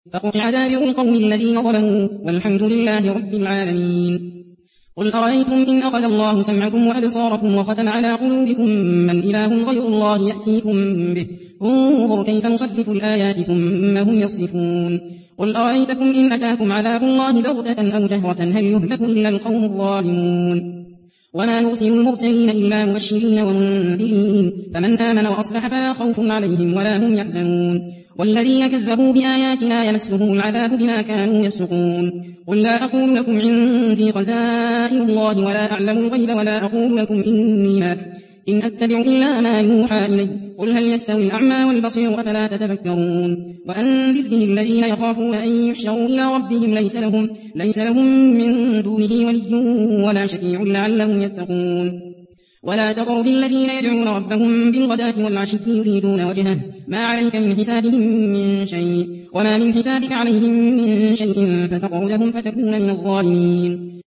فقطع دابر القوم الذين ظلموا والحمد لله رب العالمين. قل أرأيتم إن أخذ الله سمعكم وأبصاركم وختم على قلوبكم من إله غير الله يأتيكم به انظر كيف نصرف الآيات ثم هم يصرفون. قل أرأيتكم إن أتاكم عذاب الله بغتة أو جهرة هل يهلك إلا القوم الظالمون. وما نرسل المرسلين إلا مبشرين ومنذرين فمن آمن وأصلح فلا خوف عليهم ولا هم يحزنون. والذين كذبوا بآياتنا يمسهم العذاب بما كانوا يفسقون. قل لا أقول لكم عندي خزائن الله ولا أعلم الغيب ولا أقول لكم إني ملك إن أتبع إلا ما يوحى إلي قل هل يستوي الأعمى والبصير أفلا تتفكرون. وأنذر به الذين يخافون أن يحشروا إلى ربهم ليس لهم من دونه ولي ولا شفيع لعلهم يتقون. ولا تطرد الذين يدعون ربهم بالغداة والعشي يريدون وجهه ما عليك من حسابهم من شيء وما من حسابك عليهم من شيء فتقعدهم فتكون من الظالمين.